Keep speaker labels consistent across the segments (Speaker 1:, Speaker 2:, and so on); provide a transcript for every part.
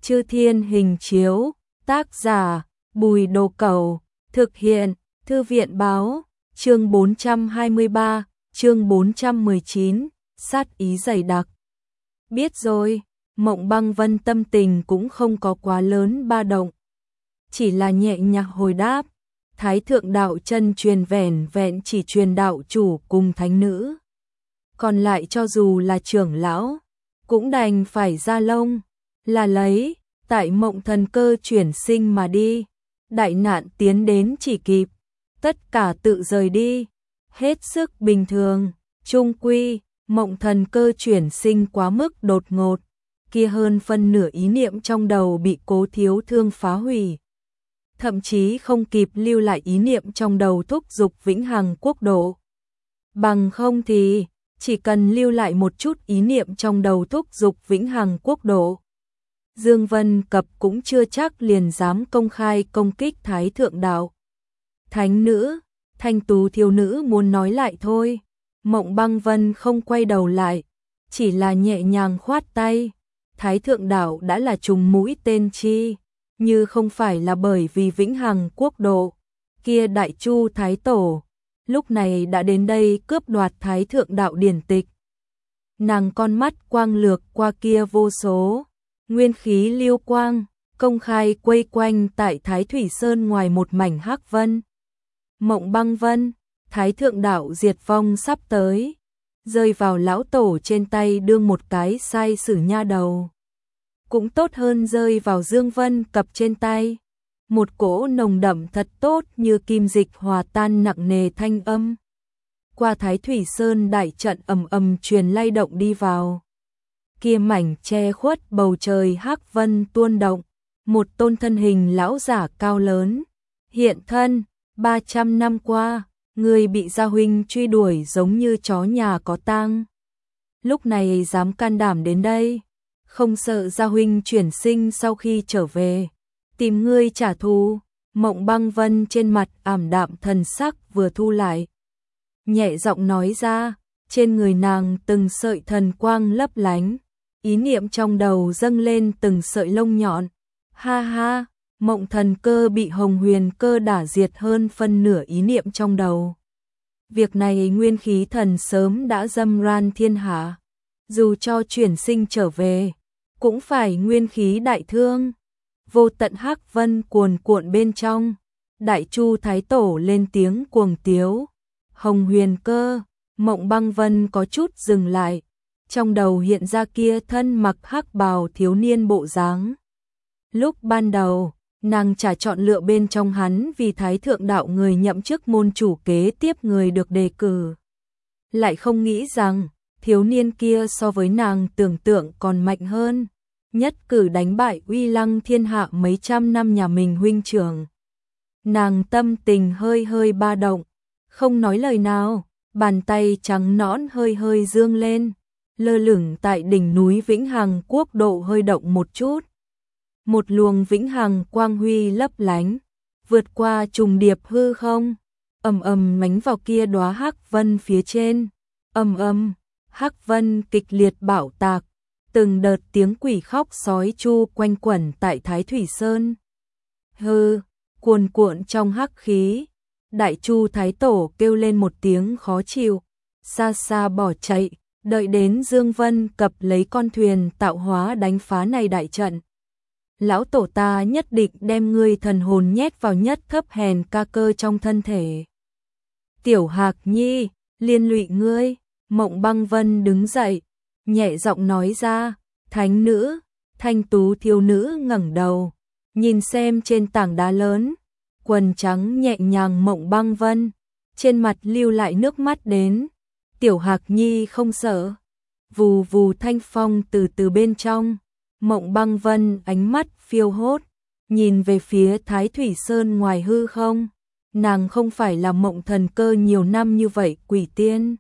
Speaker 1: Chư Thiên Hình Chiếu, tác giả, Bùi Đồ Cẩu, thực hiện, Thư viện báo, chương 423, chương 419, sát ý dày đặc. Biết rồi, Mộng Băng Vân tâm tình cũng không có quá lớn ba động. Chỉ là nhẹ nhàng hồi đáp, Thái thượng đạo chân truyền vẻn vẹn chỉ truyền đạo chủ cùng thánh nữ. Còn lại cho dù là trưởng lão, cũng đành phải ra lông, là lấy, tại mộng thần cơ chuyển sinh mà đi. Đại nạn tiến đến chỉ kịp, tất cả tự rời đi, hết sức bình thường, chung quy, mộng thần cơ chuyển sinh quá mức đột ngột, kia hơn phân nửa ý niệm trong đầu bị Cố Thiếu Thương phá hủy. Thậm chí không kịp lưu lại ý niệm trong đầu thúc giục vĩnh hằng quốc độ. Bằng không thì, chỉ cần lưu lại một chút ý niệm trong đầu thúc giục vĩnh hằng quốc độ. Dương Vân Cập cũng chưa chắc liền dám công khai công kích Thái thượng đạo. Thánh nữ, thanh tú thiếu nữ muốn nói lại thôi. Mộng Băng Vân không quay đầu lại, chỉ là nhẹ nhàng khoát tay. Thái thượng đạo đã là trùng mũi tên chi, như không phải là bởi vì vĩnh hằng quốc độ. Kia Đại Chu Thái Tổ, lúc này đã đến đây cướp đoạt Thái thượng đạo điển tịch. Nàng con mắt quang lược qua kia vô số nguyên khí liêu quang, công khai quây quanh tại Thái Thủy Sơn ngoài một mảnh hắc vân. Mộng Băng Vân, Thái thượng đạo diệt vong sắp tới, rơi vào lão tổ trên tay đương một cái sai sử nha đầu. Cũng tốt hơn rơi vào Dương Vân Cập trên tay. Một cỗ nồng đậm thật tốt như kim dịch hòa tan nặng nề thanh âm. Qua Thái Thủy Sơn đại trận ầm ầm truyền lay động đi vào. Kia mảnh che khuất bầu trời hắc vân tuôn động, một tôn thân hình lão giả cao lớn, hiện thân, 300 năm qua, người bị gia huynh truy đuổi giống như chó nhà có tang. Lúc này dám can đảm đến đây, không sợ gia huynh chuyển sinh sau khi trở về, tìm ngươi trả thù. Mộng Băng Vân trên mặt ảm đạm thần sắc vừa thu lại, nhẹ giọng nói ra, trên người nàng từng sợi thần quang lấp lánh. Ý niệm trong đầu dâng lên từng sợi lông nhọn. Ha ha, mộng thần cơ bị Hồng Huyền cơ đả diệt hơn phân nửa ý niệm trong đầu. Việc này nguyên khí thần sớm đã dâm ran thiên hạ. Dù cho chuyển sinh trở về, cũng phải nguyên khí đại thương. Vô tận hắc vân cuồn cuộn bên trong. Đại Chu Thái Tổ lên tiếng cuồng tiếu. Hồng Huyền cơ, Mộng Băng Vân có chút dừng lại. Trong đầu hiện ra kia thân mặc hắc bào thiếu niên bộ dáng. Lúc ban đầu, nàng chả chọn lựa bên trong hắn vì Thái thượng đạo người nhậm chức môn chủ kế tiếp người được đề cử. Lại không nghĩ rằng, thiếu niên kia so với nàng tưởng tượng còn mạnh hơn. Nhất cử đánh bại uy lăng thiên hạ mấy trăm năm nhà mình huynh trưởng. Nàng tâm tình hơi hơi ba động, không nói lời nào, bàn tay trắng nõn hơi hơi dương lên. Lơ lửng tại đỉnh núi Vĩnh Hằng quốc độ hơi động một chút. Một luồng vĩnh hằng quang huy lấp lánh, vượt qua trùng điệp hư không, ầm ầm mánh vào kia đóa hắc vân phía trên. Ầm ầm, hắc vân kịch liệt bạo tạc, từng đợt tiếng quỷ khóc sói chu quanh quẩn tại Thái Thủy Sơn. Hư, cuồn cuộn trong hắc khí, Đại Chu Thái Tổ kêu lên một tiếng khó chịu, xa xa bỏ chạy. Đợi đến Dương Vân Cập lấy con thuyền tạo hóa đánh phá này đại trận. Lão tổ ta nhất định đem ngươi thần hồn nhét vào nhất thấp hèn ca cơ trong thân thể. Tiểu Hạc Nhi, liên lụy ngươi. Mộng Băng Vân đứng dậy, nhẹ giọng nói ra. Thánh nữ, thanh tú thiếu nữ ngẩng đầu, nhìn xem trên tảng đá lớn, quần trắng nhẹ nhàng Mộng Băng Vân, trên mặt lưu lại nước mắt đến. Tiểu Hạc Nhi không sợ. Vù vù thanh phong từ từ bên trong. Mộng Băng Vân ánh mắt phiêu hốt, nhìn về phía Thái Thủy Sơn ngoài hư không. Nàng không phải là mộng thần cơ nhiều năm như vậy quỷ tiên.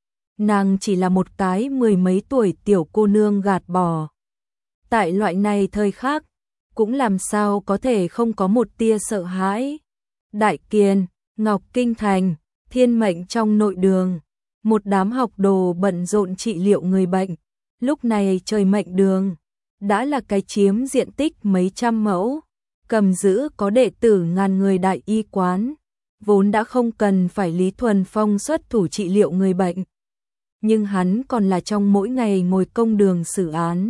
Speaker 1: Nàng chỉ là một cái mười mấy tuổi tiểu cô nương gạt bỏ. Tại loại này thời khắc, cũng làm sao có thể không có một tia sợ hãi. Đại Kiền, Ngọc Kinh Thành, Thiên Mệnh trong nội đường. Một đám học đồ bận rộn trị liệu người bệnh. Lúc này trời mệnh đường, đã là cái chiếm diện tích mấy trăm mẫu, cầm giữ có đệ tử ngàn người đại y quán, vốn đã không cần phải Lý Thuần Phong xuất thủ trị liệu người bệnh. Nhưng hắn còn là trong mỗi ngày ngồi công đường xử án,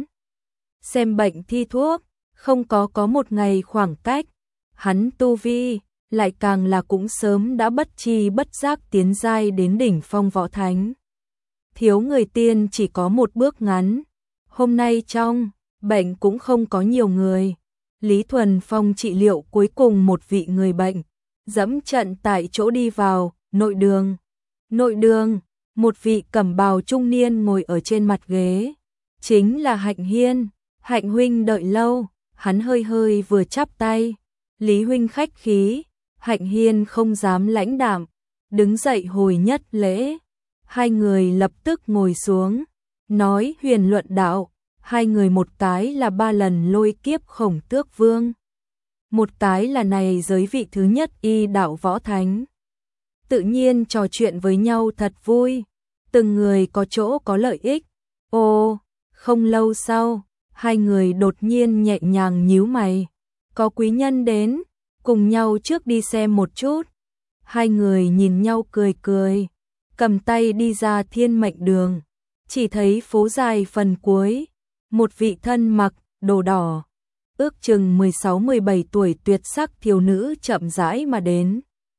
Speaker 1: xem bệnh thi thuốc, không có một ngày khoảng cách, hắn tu vi, lại càng là cũng sớm đã bất chi bất giác tiến giai đến đỉnh phong võ thánh. Thiếu người tiên chỉ có một bước ngắn, hôm nay trong bệnh cũng không có nhiều người. Lý Thuần Phong trị liệu cuối cùng một vị người bệnh, dẫm trận tại chỗ đi vào, nội đường. Nội đường, một vị cẩm bào trung niên ngồi ở trên mặt ghế, chính là Hạnh Hiên. Hạnh huynh đợi lâu, hắn hơi hơi vừa chắp tay. Lý huynh khách khí, Hạnh Hiên không dám lãnh đạm, đứng dậy hồi nhất lễ. Hai người lập tức ngồi xuống, nói huyền luận đạo. Hai người một cái là 3 lần lôi kiếp Khổng Tước Vương, một cái là này giới vị thứ nhất y đạo võ thánh. Tự nhiên trò chuyện với nhau thật vui, từng người có chỗ có lợi ích. Ồ, không lâu sau, hai người đột nhiên nhẹ nhàng nhíu mày. Có quý nhân đến, cùng nhau trước đi xem một chút. Hai người nhìn nhau cười cười, cầm tay đi ra Thiên Mệnh Đường. Chỉ thấy phố dài phần cuối, một vị thân mặc đồ đỏ, ước chừng 16-17 tuổi tuyệt sắc thiếu nữ chậm rãi mà đến.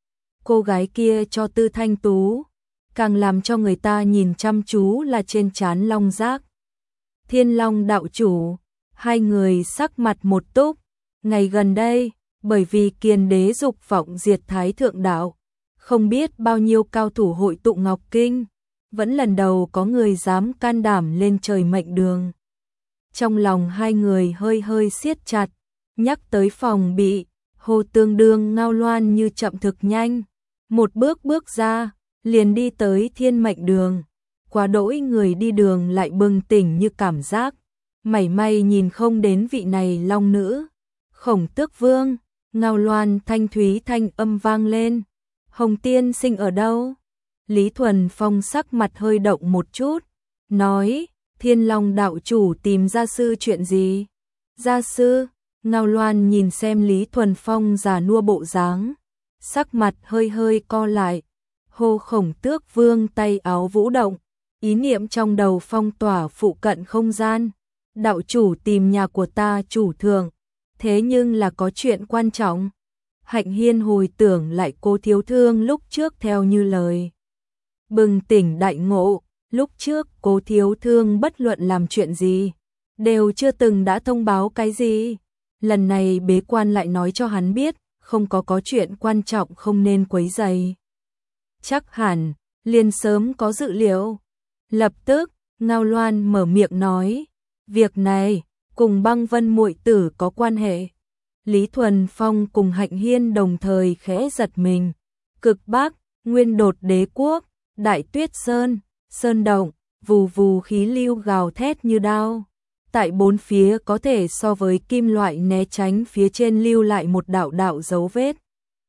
Speaker 1: Cô gái kia cho tư thanh tú, càng làm cho người ta nhìn chăm chú là trên trán long giác. Thiên Long đạo chủ, hai người sắc mặt một túc. Ngày gần đây, bởi vì Kiền đế dục vọng diệt Thái Thượng đạo, không biết bao nhiêu cao thủ hội tụ Ngọc Kinh, vẫn lần đầu có người dám can đảm lên trời Mệnh Đường. Trong lòng hai người hơi hơi siết chặt, nhắc tới phòng bị, Hồ Tương Đương Ngao Loan như chậm thực nhanh, một bước ra, liền đi tới Thiên Mệnh Đường. Quá đỗi người đi đường lại bừng tỉnh như cảm giác, mảy may nhìn không đến vị này long nữ. Khổng Tước Vương, Ngao Loan thanh thúy thanh âm vang lên. Hồng tiên sinh ở đâu? Lý Thuần Phong sắc mặt hơi động một chút, nói, Thiên Long đạo chủ tìm gia sư chuyện gì? Gia sư? Ngao Loan nhìn xem Lý Thuần Phong già nua bộ dáng, sắc mặt hơi hơi co lại. Hô Khổng Tước Vương tay áo vũ động, ý niệm trong đầu phong tỏa phụ cận không gian. Đạo chủ tìm nhà của ta chủ thượng, thế nhưng là có chuyện quan trọng. Hạnh Hiên hồi tưởng lại Cố Thiếu Thương lúc trước theo như lời, bừng tỉnh đại ngộ. Lúc trước Cố Thiếu Thương bất luận làm chuyện gì, đều chưa từng đã thông báo cái gì. Lần này bế quan lại nói cho hắn biết, không có chuyện quan trọng không nên quấy rầy. Chắc hẳn, liền sớm có dự liệu. Lập tức, Ngao Loan mở miệng nói, việc này, cùng Băng Vân muội tử có quan hệ. Lý Thuần Phong cùng Hạnh Hiên đồng thời khẽ giật mình. Cực Bắc, Nguyên Đột Đế Quốc, Đại Tuyết Sơn, Sơn Động, vù vù khí lưu gào thét như đao. Tại bốn phía có thể so với kim loại né tránh phía trên lưu lại một đạo đạo dấu vết.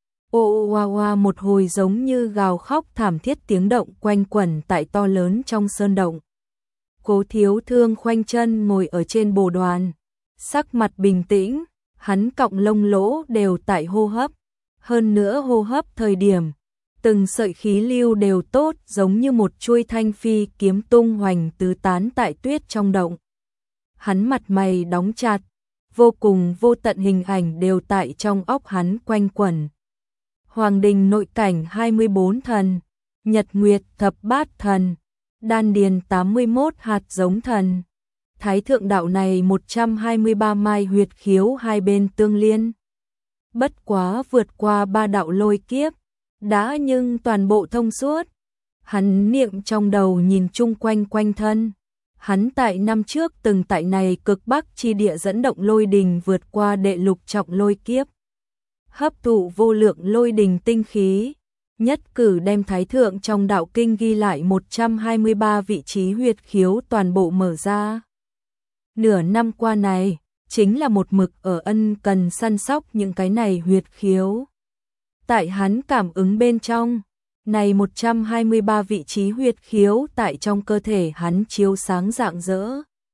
Speaker 1: Ô oa oa một hồi giống như gào khóc thảm thiết tiếng động quanh quẩn tại to lớn trong sơn động. Cố Thiếu Thương khoanh chân ngồi ở trên bồ đoàn, sắc mặt bình tĩnh, hắn cọng lông lỗ đều tại hô hấp. Hơn nữa hô hấp thời điểm, từng sợi khí lưu đều tốt giống như một chuôi thanh phi kiếm tung hoành tứ tán tại tuyết trong động. Hắn mặt mày đóng chặt, vô cùng vô tận hình ảnh đều tại trong óc hắn quanh quẩn. Hoàng đình nội cảnh 24 thần, Nhật Nguyệt thập bát thần, Đan điền 81 hạt giống thần. Thái Thượng đạo này 123 mai huyệt khiếu hai bên tương liên. Bất quá vượt qua 3 đạo lôi kiếp, đã nhưng toàn bộ thông suốt. Hắn niệm trong đầu nhìn chung quanh quanh thân. Hắn tại năm trước từng tại này cực bắc chi địa dẫn động lôi đình vượt qua đệ lục trọng lôi kiếp. Hấp thụ vô lượng lôi đình tinh khí, nhất cử đem Thái Thượng trong đạo kinh ghi lại 123 vị trí huyệt khiếu toàn bộ mở ra. Nửa năm qua này, chính là một mực ở ân cần săn sóc những cái này huyệt khiếu. Tại hắn cảm ứng bên trong, này 123 vị trí huyệt khiếu tại trong cơ thể hắn chiếu sáng rạng rỡ.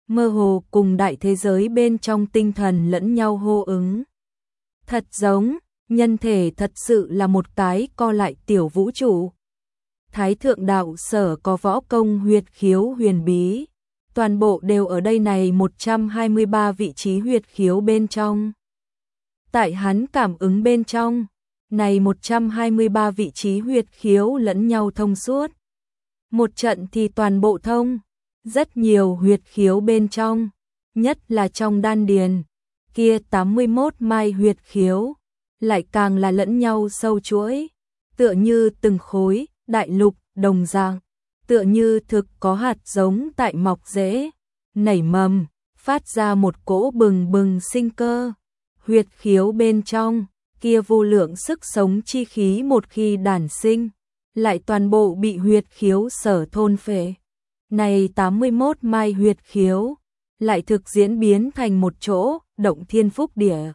Speaker 1: mơ hồ cùng đại thế giới bên trong tinh thần lẫn nhau hô ứng. Thật giống, nhân thể thật sự là một cái co lại tiểu vũ trụ. Thái thượng đạo sở có võ công huyệt khiếu huyền bí, toàn bộ đều ở đây này 123 vị trí huyệt khiếu bên trong. Tại hắn cảm ứng bên trong, này 123 vị trí huyệt khiếu lẫn nhau thông suốt. Một trận thì toàn bộ thông, rất nhiều huyệt khiếu bên trong, nhất là trong đan điền, kia 81 mai huyệt khiếu, lại càng là lẫn nhau sâu chuỗi, tựa như từng khối, đại lục, đồng dạng, tựa như thực có hạt giống tại mọc rễ, nảy mầm, phát ra một cỗ bừng bừng sinh cơ. Huyệt khiếu bên trong, kia vô lượng sức sống chi khí một khi đản sinh, lại toàn bộ bị huyệt khiếu sở thôn phệ. Này 81 mai huyệt khiếu, lại thực diễn biến thành một chỗ, động thiên phúc địa.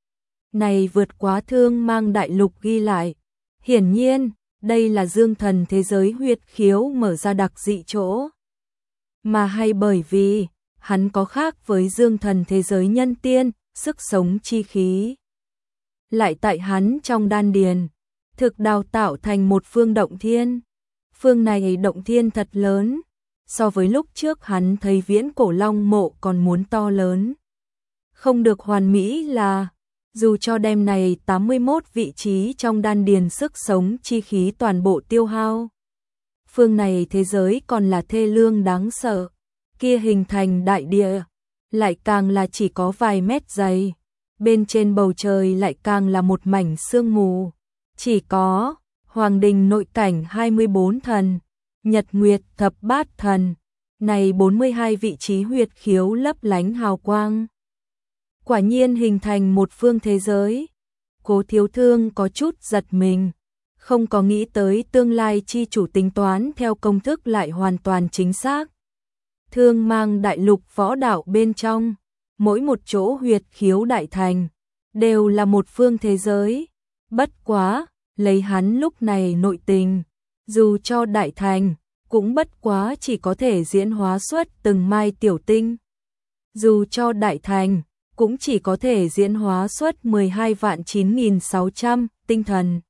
Speaker 1: Này vượt quá thương mang đại lục ghi lại. Hiển nhiên, đây là dương thần thế giới huyệt khiếu mở ra đặc dị chỗ. Mà hay bởi vì, hắn có khác với dương thần thế giới nhân tiên, sức sống chi khí. Lại tại hắn trong đan điền, thực đào tạo thành một phương động thiên. Phương này động thiên thật lớn, so với lúc trước hắn thấy viễn cổ long mộ còn muốn to lớn. Không được hoàn mỹ là, dù cho đêm này 81 vị trí trong đan điền sức sống chi khí toàn bộ tiêu hao. Phương này thế giới còn là thê lương đáng sợ, kia hình thành đại địa, lại càng là chỉ có vài mét dày. Bên trên bầu trời lại càng là một mảnh sương mù, chỉ có hoàng đình nội cảnh 24 thần, nhật nguyệt thập bát thần, này 42 vị trí huyệt khiếu lấp lánh hào quang. Quả nhiên hình thành một phương thế giới. Cố Thiếu Thương có chút giật mình, không có nghĩ tới tương lai chi chủ tính toán theo công thức lại hoàn toàn chính xác. Thương mang đại lục võ đạo bên trong, mỗi một chỗ huyệt khiếu đại thành, đều là một phương thế giới. Bất quá, lấy hắn lúc này nội tình, dù cho đại thành, cũng bất quá chỉ có thể diễn hóa xuất từng mai tiểu tinh. Dù cho đại thành, cũng chỉ có thể diễn hóa xuất 12 vạn 9.600 tinh thần.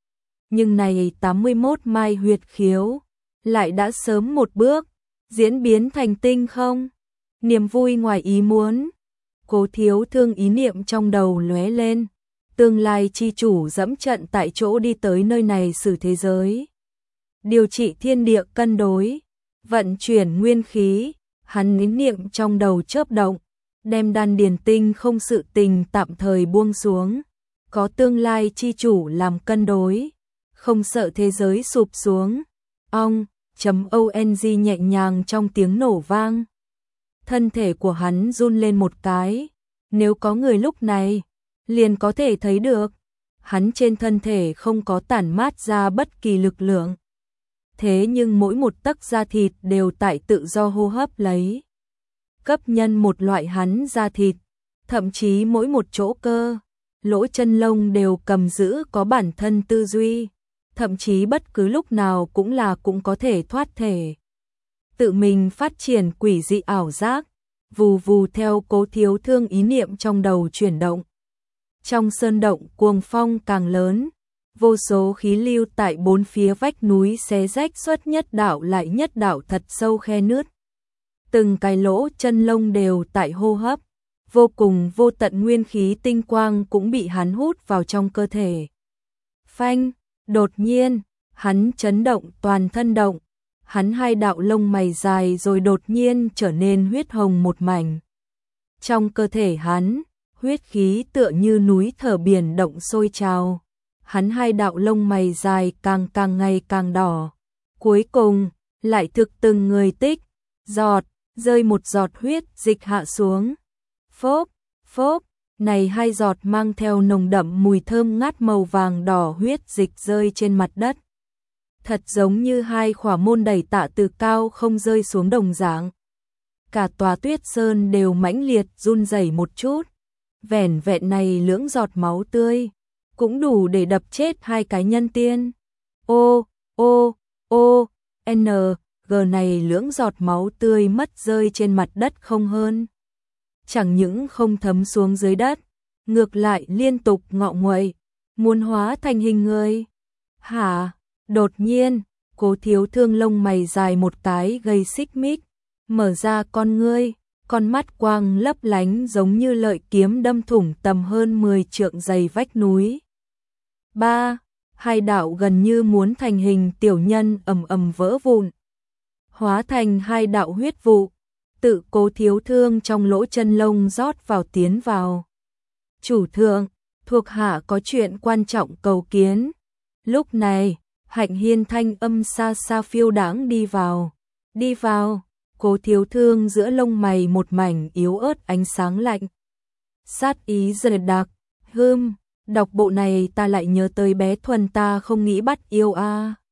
Speaker 1: Nhưng này 81 mai huyệt khiếu, lại đã sớm một bước, diễn biến thành tinh không? Niềm vui ngoài ý muốn. Cố Thiếu Thương ý niệm trong đầu lóe lên, tương lai chi chủ dẫm trận tại chỗ đi tới nơi này xử thế giới. Điều trị thiên địa cân đối, vận chuyển nguyên khí, hắn ý niệm trong đầu chớp động, đem đan điền tinh không sự tình tạm thời buông xuống, có tương lai chi chủ làm cân đối, không sợ thế giới sụp xuống. ONG nhẹ nhàng trong tiếng nổ vang. Thân thể của hắn run lên một cái, nếu có người lúc này, liền có thể thấy được, hắn trên thân thể không có tản mát ra bất kỳ lực lượng. Thế nhưng mỗi một tấc da thịt đều tại tự do hô hấp lấy. Cấp nhân một loại hắn da thịt, thậm chí mỗi một chỗ cơ, lỗ chân lông đều cầm giữ có bản thân tư duy, thậm chí bất cứ lúc nào cũng có thể thoát thể. Tự mình phát triển quỷ dị ảo giác, vù vù theo Cố Thiếu Thương ý niệm trong đầu chuyển động. Trong sơn động cuồng phong càng lớn, vô số khí lưu tại bốn phía vách núi xé rách xuất nhất đạo lại nhất đạo thật sâu khe nứt. Từng cái lỗ chân lông đều tại hô hấp, vô cùng vô tận nguyên khí tinh quang cũng bị hắn hút vào trong cơ thể. Phanh, đột nhiên, hắn chấn động toàn thân động, hắn hai đạo lông mày dài rồi đột nhiên trở nên huyết hồng một mảnh. Trong cơ thể hắn, huyết khí tựa như núi thở biển động sôi trào. Hắn hai đạo lông mày dài càng ngày càng đỏ. Cuối cùng, lại thực từng người tích, giọt, rơi một giọt huyết dịch hạ xuống. Phốp, phốp, này hai giọt mang theo nồng đậm mùi thơm ngát màu vàng đỏ huyết dịch rơi trên mặt đất. Thật giống như hai khỏa môn đẩy tạ từ cao không rơi xuống đồng dạng. Cả tòa Tuyết Sơn đều mãnh liệt run rẩy một chút. Vẻn vẹn này lưỡng giọt máu tươi, cũng đủ để đập chết hai cái nhân tiên. Ô, ô, ô, N, gờ này lưỡng giọt máu tươi mất rơi trên mặt đất không hơn. Chẳng những không thấm xuống dưới đất, ngược lại liên tục ngọ nguậy, muốn hóa thành hình người. Hả? Đột nhiên, Cố Thiếu Thương lông mày dài một cái gây xích mích, mở ra con ngươi, con mắt quang lấp lánh giống như lợi kiếm đâm thủng tầm hơn 10 trượng dày vách núi. Hai đạo gần như muốn thành hình tiểu nhân ầm ầm vỡ vụn, hóa thành hai đạo huyết vụ, tự Cố Thiếu Thương trong lỗ chân lông rót vào tiến vào. Chủ thượng, thuộc hạ có chuyện quan trọng cầu kiến. Lúc này, Hạnh Hiên thanh âm xa xa phiêu đãng đi vào. Đi vào. Cố Thiếu Thương giữa lông mày một mảnh yếu ớt ánh sáng lạnh. Sát ý dần đặc. Đọc bộ này ta lại nhớ tới bé Thuần ta không nghĩ bắt yêu a.